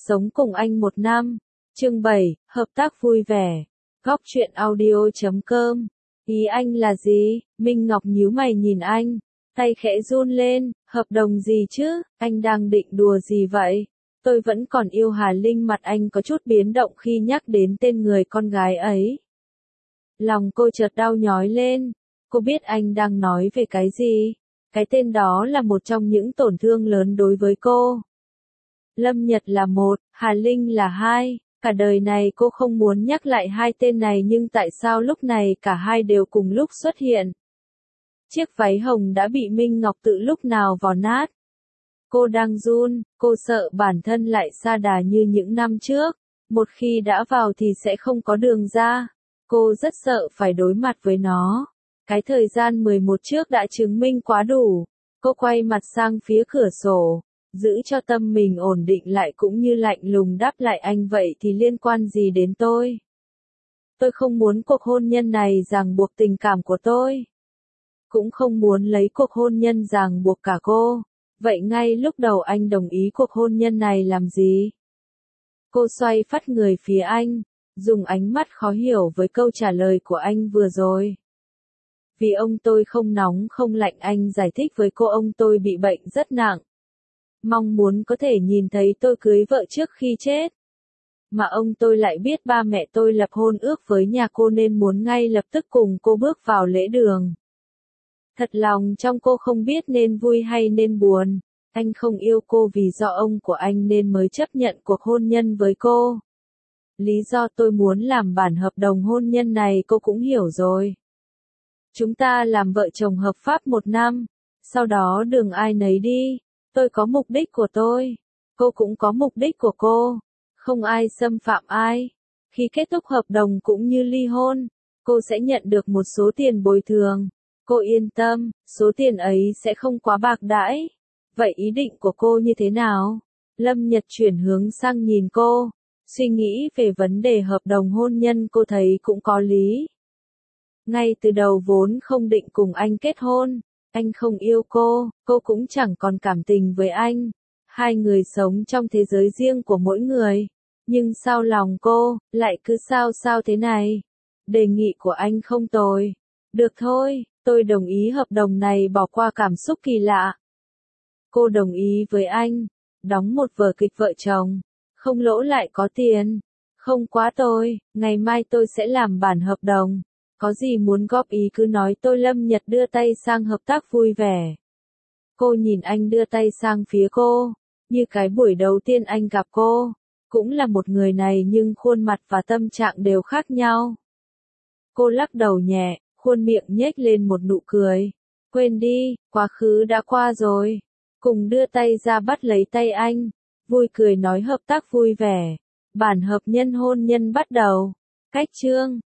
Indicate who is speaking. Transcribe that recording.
Speaker 1: Sống cùng anh 1 năm. Chương 7, hợp tác vui vẻ. Góc truyện audio.com. Ý anh là gì? Minh Ngọc nhíu mày nhìn anh, tay khẽ run lên, hợp đồng gì chứ, anh đang định đùa gì vậy? Tôi vẫn còn yêu Hà Linh. Mặt anh có chút biến động khi nhắc đến tên người con gái ấy. Lòng cô chợt đau nhói lên, cô biết anh đang nói về cái gì. Cái tên đó là một trong những tổn thương lớn đối với cô. Lâm Nhật là 1, Hà Linh là 2, cả đời này cô không muốn nhắc lại hai tên này, nhưng tại sao lúc này cả hai đều cùng lúc xuất hiện? Chiếc váy hồng đã bị Minh Ngọc tự lúc nào vò nát. Cô đang run, cô sợ bản thân lại sa đà như những năm trước, một khi đã vào thì sẽ không có đường ra. Cô rất sợ phải đối mặt với nó. Cái thời gian 11 trước đã chứng minh quá đủ. Cô quay mặt sang phía cửa sổ, giữ cho tâm mình ổn định lại, cũng như lạnh lùng đáp lại anh, vậy thì liên quan gì đến tôi? Tôi không muốn cuộc hôn nhân này ràng buộc tình cảm của tôi. Cũng không muốn lấy cuộc hôn nhân ràng buộc cả cô. Vậy ngay lúc đầu anh đồng ý cuộc hôn nhân này làm gì? Cô xoay phắt người phía anh, dùng ánh mắt khó hiểu với câu trả lời của anh vừa rồi. Vì ông tôi không nóng không lạnh, anh giải thích với cô, ông tôi bị bệnh rất nặng. Mong muốn có thể nhìn thấy tôi cưới vợ trước khi chết. Mà ông tôi lại biết ba mẹ tôi lập hôn ước với nhà cô nên muốn ngay lập tức cùng cô bước vào lễ đường. Thật lòng trong cô không biết nên vui hay nên buồn. Anh không yêu cô vì do ông của anh nên mới chấp nhận cuộc hôn nhân với cô. Lý do tôi muốn làm bản hợp đồng hôn nhân này cô cũng hiểu rồi. Chúng ta làm vợ chồng hợp pháp 1 năm, sau đó đường ai nấy đi. Tôi có mục đích của tôi, cô cũng có mục đích của cô, không ai xâm phạm ai. Khi kết thúc hợp đồng cũng như ly hôn, cô sẽ nhận được một số tiền bồi thường. Cô yên tâm, số tiền ấy sẽ không quá bạc đãi. Vậy ý định của cô như thế nào? Lâm Nhật chuyển hướng sang nhìn cô, suy nghĩ về vấn đề hợp đồng hôn nhân cô thấy cũng có lý. Ngay từ đầu vốn không định cùng anh kết hôn. Anh không yêu cô cũng chẳng còn cảm tình với anh. Hai người sống trong thế giới riêng của mỗi người. Nhưng sao lòng cô lại cứ sao thế này? Đề nghị của anh không tồi. Được thôi, tôi đồng ý hợp đồng này, bỏ qua cảm xúc kỳ lạ. Cô đồng ý với anh, đóng một vở kịch vợ chồng, không lỗ lại có tiền. Không quá tồi, ngày mai tôi sẽ làm bản hợp đồng. Có gì muốn góp ý cứ nói tôi. Lâm Nhật đưa tay sang hợp tác vui vẻ. Cô nhìn anh đưa tay sang phía cô, như cái buổi đầu tiên anh gặp cô. Cũng là một người này nhưng khuôn mặt và tâm trạng đều khác nhau. Cô lắc đầu nhẹ, khuôn miệng nhếch lên một nụ cười. Quên đi, quá khứ đã qua rồi. Cùng đưa tay ra bắt lấy tay anh, vui cười nói hợp tác vui vẻ. Bản hợp nhân hôn nhân bắt đầu. Cách chương